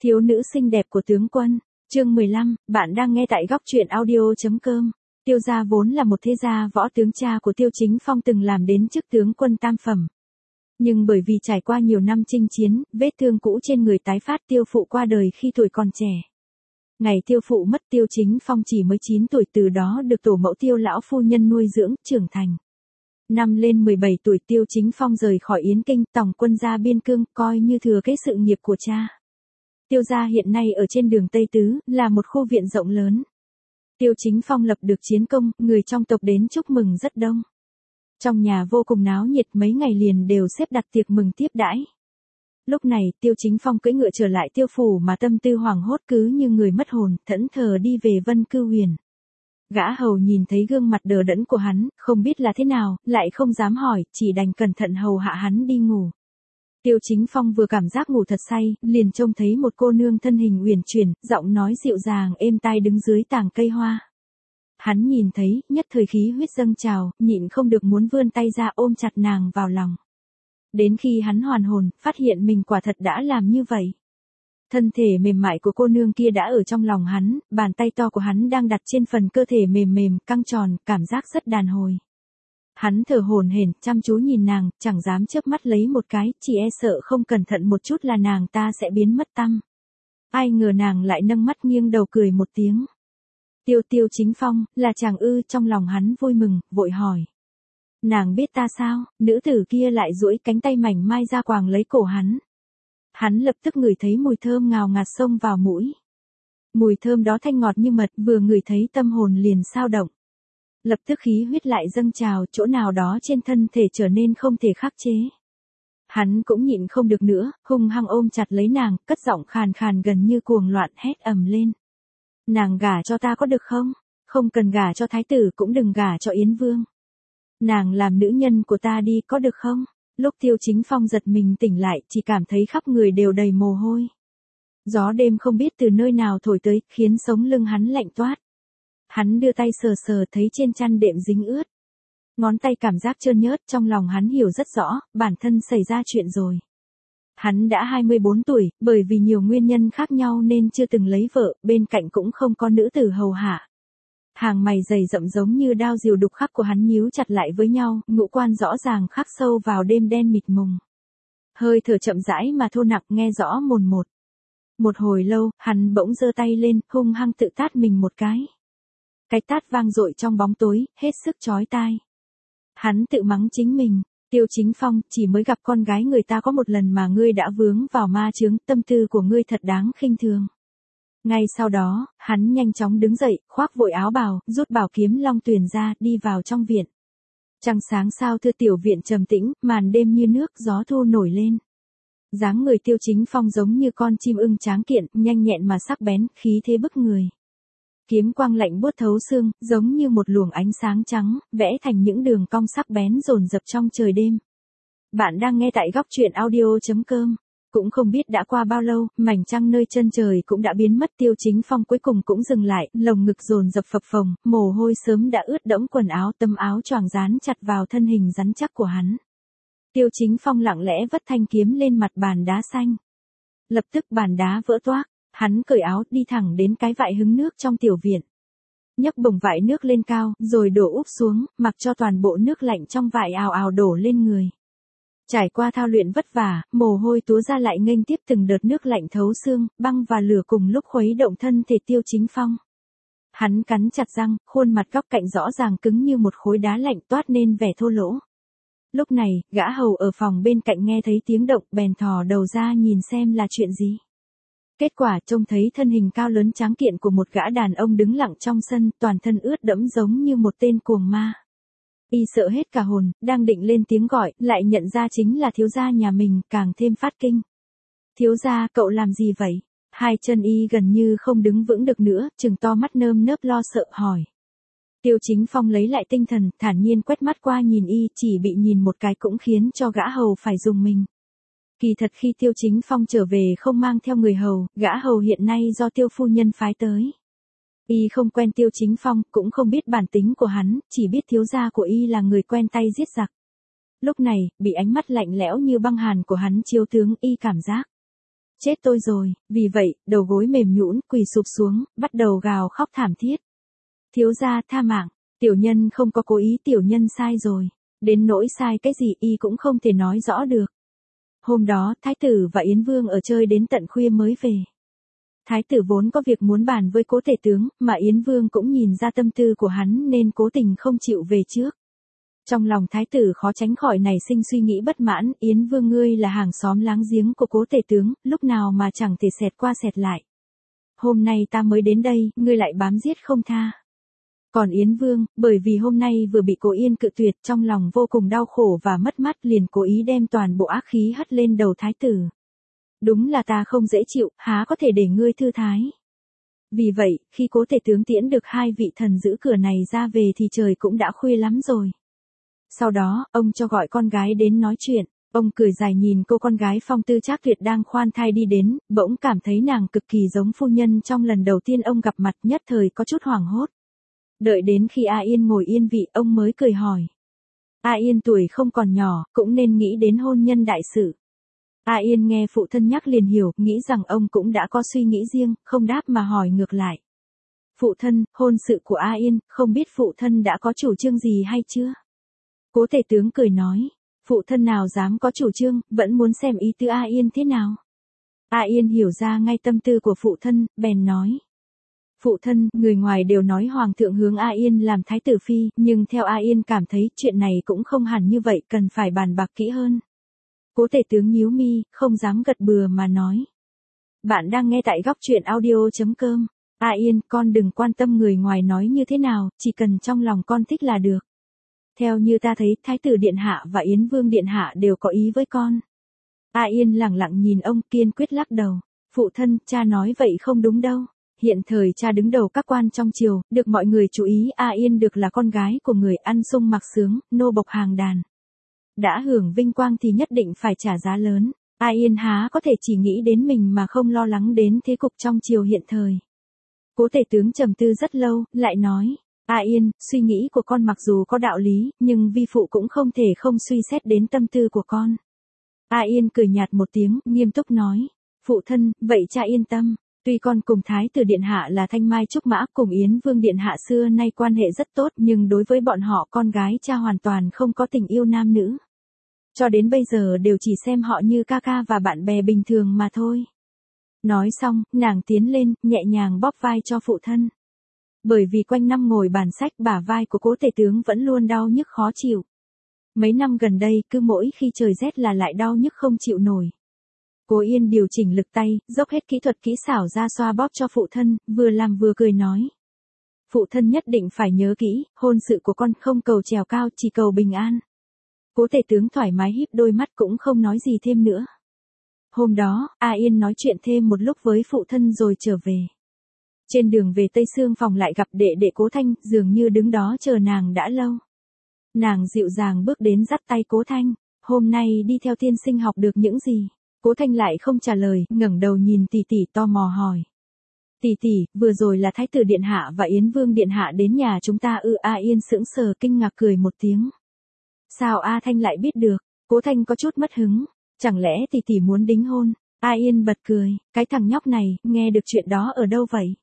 Thiếu nữ xinh đẹp của tướng quân, chương 15, bạn đang nghe tại góc truyện audio.com. Tiêu gia vốn là một thế gia võ tướng, cha của Tiêu Chính Phong từng làm đến chức tướng quân tam phẩm. Nhưng bởi vì trải qua nhiều năm chinh chiến, vết thương cũ trên người tái phát, Tiêu phụ qua đời khi tuổi còn trẻ. Ngày Tiêu phụ mất, Tiêu Chính Phong chỉ mới 9 tuổi, từ đó được tổ mẫu Tiêu lão phu nhân nuôi dưỡng, trưởng thành. Năm lên 17 tuổi, Tiêu Chính Phong rời khỏi Yến Kinh, tòng quân ra biên cương, coi như thừa kế sự nghiệp của cha. Tiêu gia hiện nay ở trên đường Tây Tứ, là một khu viện rộng lớn. Tiêu Chính Phong lập được chiến công, người trong tộc đến chúc mừng rất đông. Trong nhà vô cùng náo nhiệt, mấy ngày liền đều xếp đặt tiệc mừng tiếp đãi. Lúc này, Tiêu Chính Phong cưỡi ngựa trở lại Tiêu phủ mà tâm tư hoảng hốt, cứ như người mất hồn, thẫn thờ đi về Vân Cư Huyền. Gã hầu nhìn thấy gương mặt đờ đẫn của hắn, không biết là thế nào, lại không dám hỏi, chỉ đành cẩn thận hầu hạ hắn đi ngủ. Tiêu Chính Phong vừa cảm giác ngủ thật say, liền trông thấy một cô nương thân hình uyển chuyển, giọng nói dịu dàng êm tai đứng dưới tàng cây hoa. Hắn nhìn thấy, nhất thời khí huyết dâng trào, nhịn không được muốn vươn tay ra ôm chặt nàng vào lòng. Đến khi hắn hoàn hồn, phát hiện mình quả thật đã làm như vậy. Thân thể mềm mại của cô nương kia đã ở trong lòng hắn, bàn tay to của hắn đang đặt trên phần cơ thể mềm mềm, căng tròn, cảm giác rất đàn hồi. Hắn thở hổn hển, chăm chú nhìn nàng, chẳng dám chớp mắt lấy một cái, chỉ e sợ không cẩn thận một chút là nàng ta sẽ biến mất tăm. Ai ngờ nàng lại nâng mắt nghiêng đầu cười một tiếng. Tiêu Chính Phong, là chàng ư? Trong lòng hắn vui mừng, vội hỏi. Nàng biết ta sao? Nữ tử kia lại duỗi cánh tay mảnh mai ra quàng lấy cổ hắn. Hắn lập tức ngửi thấy mùi thơm ngào ngạt xông vào mũi. Mùi thơm đó thanh ngọt như mật, vừa ngửi thấy tâm hồn liền sao động. Lập tức khí huyết lại dâng trào, chỗ nào đó trên thân thể trở nên không thể khắc chế. Hắn cũng nhịn không được nữa, hung hăng ôm chặt lấy nàng, cất giọng khàn khàn gần như cuồng loạn hét ầm lên. Nàng gả cho ta có được không? Không cần gả cho thái tử, cũng đừng gả cho Yến Vương. Nàng làm nữ nhân của ta đi, có được không? Lúc Tiêu Chính Phong giật mình tỉnh lại, chỉ cảm thấy khắp người đều đầy mồ hôi. Gió đêm không biết từ nơi nào thổi tới, khiến sống lưng hắn lạnh toát. Hắn đưa tay sờ sờ, thấy trên chăn đệm dính ướt. Ngón tay cảm giác trơn nhớt, trong lòng hắn hiểu rất rõ, bản thân xảy ra chuyện rồi. Hắn đã 24 tuổi, bởi vì nhiều nguyên nhân khác nhau nên chưa từng lấy vợ, bên cạnh cũng không có nữ tử hầu hạ. Hàng mày dày rậm giống như đao rìu đục khắc của hắn nhíu chặt lại với nhau, ngũ quan rõ ràng khắc sâu vào đêm đen mịt mùng. Hơi thở chậm rãi mà thô nặng, nghe rõ mồn một. Một hồi lâu, hắn bỗng giơ tay lên, hung hăng tự tát mình một cái. Cái tát vang dội trong bóng tối, hết sức chói tai. Hắn tự mắng chính mình. Tiêu Chính Phong, chỉ mới gặp con gái người ta có một lần mà ngươi đã vướng vào ma chướng, tâm tư của ngươi thật đáng khinh thường. Ngay sau đó, hắn nhanh chóng đứng dậy, khoác vội áo bào, rút bảo kiếm long tuyền ra, đi vào trong viện. Trăng sáng sao thưa, tiểu viện trầm tĩnh, màn đêm như nước, gió thu nổi lên. Dáng người Tiêu Chính Phong giống như con chim ưng tráng kiện, nhanh nhẹn mà sắc bén, khí thế bức người. Kiếm quang lạnh buốt thấu xương, giống như một luồng ánh sáng trắng, vẽ thành những đường cong sắc bén dồn dập trong trời đêm. Bạn đang nghe tại góc truyện audio.com. Cũng không biết đã qua bao lâu, mảnh trăng nơi chân trời cũng đã biến mất. Tiêu Chính Phong cuối cùng cũng dừng lại, lồng ngực dồn dập phập phồng, mồ hôi sớm đã ướt đẫm quần áo, tấm áo choàng dán chặt vào thân hình rắn chắc của hắn. Tiêu Chính Phong lặng lẽ vất thanh kiếm lên mặt bàn đá xanh. Lập tức bàn đá vỡ toác. Hắn cởi áo, đi thẳng đến cái vại hứng nước trong tiểu viện. Nhấc bồng vại nước lên cao, rồi đổ úp xuống, mặc cho toàn bộ nước lạnh trong vại ào ào đổ lên người. Trải qua thao luyện vất vả, mồ hôi túa ra lại nghênh tiếp từng đợt nước lạnh thấu xương, băng và lửa cùng lúc khuấy động thân thể Tiêu Chính Phong. Hắn cắn chặt răng, khuôn mặt góc cạnh rõ ràng cứng như một khối đá lạnh, toát nên vẻ thô lỗ. Lúc này, gã hầu ở phòng bên cạnh nghe thấy tiếng động, bèn thò đầu ra nhìn xem là chuyện gì. Kết quả trông thấy thân hình cao lớn tráng kiện của một gã đàn ông đứng lặng trong sân, toàn thân ướt đẫm giống như một tên cuồng ma. Y sợ hết cả hồn, đang định lên tiếng gọi, lại nhận ra chính là thiếu gia nhà mình, càng thêm phát kinh. Thiếu gia, cậu làm gì vậy? Hai chân y gần như không đứng vững được nữa, trừng to mắt nơm nớp lo sợ hỏi. Tiêu Chính Phong lấy lại tinh thần, thản nhiên quét mắt qua nhìn y, chỉ bị nhìn một cái cũng khiến cho gã hầu phải rùng mình. Kỳ thật khi Tiêu Chính Phong trở về không mang theo người hầu, gã hầu hiện nay do Tiêu phu nhân phái tới. Y không quen Tiêu Chính Phong, cũng không biết bản tính của hắn, chỉ biết thiếu gia của y là người quen tay giết giặc. Lúc này, bị ánh mắt lạnh lẽo như băng hàn của hắn chiếu tướng, y cảm giác chết tôi rồi, vì vậy, đầu gối mềm nhũn quỳ sụp xuống, bắt đầu gào khóc thảm thiết. Thiếu gia tha mạng, tiểu nhân không có cố ý, tiểu nhân sai rồi. Đến nỗi sai cái gì y cũng không thể nói rõ được. Hôm đó, Thái tử và Yến Vương ở chơi đến tận khuya mới về. Thái tử vốn có việc muốn bàn với Cố tể tướng, mà Yến Vương cũng nhìn ra tâm tư của hắn nên cố tình không chịu về trước. Trong lòng Thái tử khó tránh khỏi nảy sinh suy nghĩ bất mãn, Yến Vương ngươi là hàng xóm láng giếng của Cố tể tướng, lúc nào mà chẳng thể xẹt qua xẹt lại. Hôm nay ta mới đến đây, ngươi lại bám giết không tha. Còn Yến Vương, bởi vì hôm nay vừa bị Cố Yên cự tuyệt, trong lòng vô cùng đau khổ và mất mát, liền cố ý đem toàn bộ ác khí hất lên đầu Thái tử. Đúng là ta không dễ chịu, há có thể để ngươi thư thái. Vì vậy, khi Cố tể tướng tiễn được hai vị thần giữ cửa này ra về thì trời cũng đã khuya lắm rồi. Sau đó, ông cho gọi con gái đến nói chuyện. Ông cười dài nhìn cô con gái phong tư trác tuyệt đang khoan thai đi đến, bỗng cảm thấy nàng cực kỳ giống phu nhân trong lần đầu tiên ông gặp mặt, nhất thời có chút hoảng hốt. Đợi đến khi A Yên ngồi yên vị, ông mới cười hỏi. A Yên tuổi không còn nhỏ, cũng nên nghĩ đến hôn nhân đại sự. A Yên nghe phụ thân nhắc liền hiểu, nghĩ rằng ông cũng đã có suy nghĩ riêng, không đáp mà hỏi ngược lại. Phụ thân, hôn sự của A Yên, không biết phụ thân đã có chủ trương gì hay chưa? Cố tể tướng cười nói, phụ thân nào dám có chủ trương, vẫn muốn xem ý tứ A Yên thế nào. A Yên hiểu ra ngay tâm tư của phụ thân, bèn nói. Phụ thân, người ngoài đều nói hoàng thượng hướng A Yên làm thái tử phi, nhưng theo A Yên cảm thấy chuyện này cũng không hẳn như vậy, cần phải bàn bạc kỹ hơn. Cố tể tướng nhíu mi, không dám gật bừa mà nói. Bạn đang nghe tại góc truyện audio.com. A Yên, con đừng quan tâm người ngoài nói như thế nào, chỉ cần trong lòng con thích là được. Theo như ta thấy, Thái tử Điện Hạ và Yến Vương Điện Hạ đều có ý với con. A Yên lẳng lặng nhìn ông, kiên quyết lắc đầu. Phụ thân, cha nói vậy không đúng đâu. Hiện thời cha đứng đầu các quan trong triều, được mọi người chú ý. A Yên được là con gái của người ăn sung mặc sướng, nô bộc hàng đàn. Đã hưởng vinh quang thì nhất định phải trả giá lớn. A Yên há có thể chỉ nghĩ đến mình mà không lo lắng đến thế cục trong triều hiện thời. Cố tể tướng trầm tư rất lâu, lại nói. A Yên, suy nghĩ của con mặc dù có đạo lý, nhưng vi phụ cũng không thể không suy xét đến tâm tư của con. A Yên cười nhạt một tiếng, nghiêm túc nói. Phụ thân, vậy cha yên tâm. Tuy con cùng Thái tử Điện Hạ là Thanh Mai Trúc Mã, cùng Yến Vương Điện Hạ xưa nay quan hệ rất tốt, nhưng đối với bọn họ con gái cha hoàn toàn không có tình yêu nam nữ. Cho đến bây giờ đều chỉ xem họ như ca ca và bạn bè bình thường mà thôi. Nói xong, nàng tiến lên, nhẹ nhàng bóp vai cho phụ thân. Bởi vì quanh năm ngồi bàn sách, bả vai của cố tể tướng vẫn luôn đau nhức khó chịu. Mấy năm gần đây, cứ mỗi khi trời rét là lại đau nhức không chịu nổi. Cố Yên điều chỉnh lực tay, dốc hết kỹ thuật kỹ xảo ra xoa bóp cho phụ thân, vừa làm vừa cười nói. Phụ thân nhất định phải nhớ kỹ, hôn sự của con không cầu trèo cao, chỉ cầu bình an. Cố tể tướng thoải mái híp đôi mắt cũng không nói gì thêm nữa. Hôm đó, A Yên nói chuyện thêm một lúc với phụ thân rồi trở về. Trên đường về Tây Sương phòng lại gặp đệ đệ Cố Thanh, dường như đứng đó chờ nàng đã lâu. Nàng dịu dàng bước đến dắt tay Cố Thanh, hôm nay đi theo tiên sinh học được những gì? Cố Thanh lại không trả lời, ngẩng đầu nhìn tỷ tỷ tò mò hỏi. Tỷ tỷ, vừa rồi là Thái tử Điện Hạ và Yến Vương Điện Hạ đến nhà chúng ta ư? A Yên sững sờ kinh ngạc cười một tiếng. Sao A Thanh lại biết được? Cố Thanh có chút mất hứng, chẳng lẽ tỷ tỷ muốn đính hôn? A Yên bật cười, cái thằng nhóc này, nghe được chuyện đó ở đâu vậy?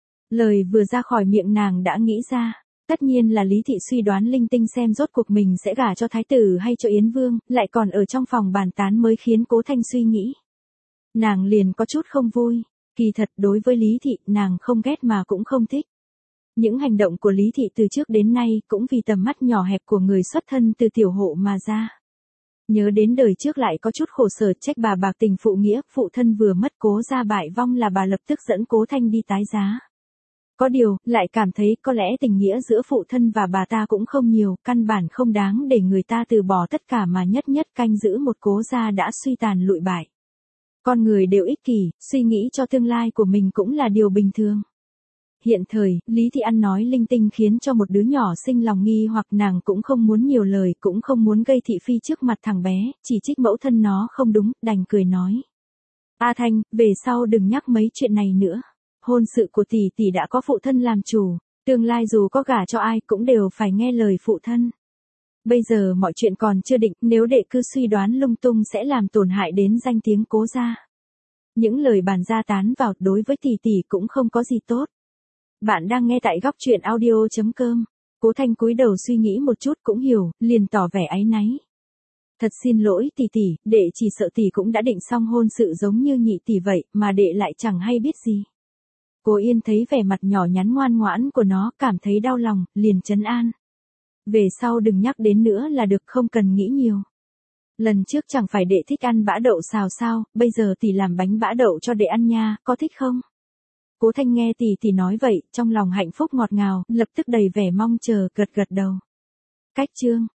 Lời vừa ra khỏi miệng nàng đã nghĩ ra, tất nhiên là Lý Thị suy đoán linh tinh xem rốt cuộc mình sẽ gả cho Thái tử hay cho Yến Vương, lại còn ở trong phòng bàn tán mới khiến Cố Thanh suy nghĩ. Nàng liền có chút không vui, kỳ thật đối với Lý Thị, nàng không ghét mà cũng không thích. Những hành động của Lý Thị từ trước đến nay cũng vì tầm mắt nhỏ hẹp của người xuất thân từ tiểu hộ mà ra. Nhớ đến đời trước lại có chút khổ sở trách bà bạc tình phụ nghĩa, phụ thân vừa mất Cố gia bại vong là bà lập tức dẫn Cố Thanh đi tái giá. Có điều, lại cảm thấy có lẽ tình nghĩa giữa phụ thân và bà ta cũng không nhiều, căn bản không đáng để người ta từ bỏ tất cả mà nhất nhất canh giữ một Cố gia đã suy tàn lụi bại. Con người đều ích kỷ, suy nghĩ cho tương lai của mình cũng là điều bình thường. Hiện thời, Lý Thị ăn nói linh tinh khiến cho một đứa nhỏ sinh lòng nghi hoặc, nàng cũng không muốn nhiều lời, cũng không muốn gây thị phi trước mặt thằng bé, chỉ trích mẫu thân nó không đúng, đành cười nói. A Thanh, về sau đừng nhắc mấy chuyện này nữa. Hôn sự của tỷ tỷ đã có phụ thân làm chủ, tương lai dù có gả cho ai cũng đều phải nghe lời phụ thân. Bây giờ mọi chuyện còn chưa định, nếu đệ cứ suy đoán lung tung sẽ làm tổn hại đến danh tiếng Cố gia. Những lời bàn ra tán vào đối với tỷ tỷ cũng không có gì tốt. Bạn đang nghe tại góc truyện audio.com. Cố Thanh cúi đầu suy nghĩ một chút cũng hiểu, liền tỏ vẻ áy náy. Thật xin lỗi tỷ tỷ, đệ chỉ sợ tỷ cũng đã định xong hôn sự giống như nhị tỷ vậy, mà đệ lại chẳng hay biết gì. Cố Yên thấy vẻ mặt nhỏ nhắn ngoan ngoãn của nó, cảm thấy đau lòng, liền trấn an. Về sau đừng nhắc đến nữa là được, không cần nghĩ nhiều. Lần trước chẳng phải đệ thích ăn bã đậu xào sao, bây giờ tỷ làm bánh bã đậu cho đệ ăn nha, có thích không? Cố Thanh nghe tỷ nói vậy, trong lòng hạnh phúc ngọt ngào, lập tức đầy vẻ mong chờ, gật gật đầu. Cách chương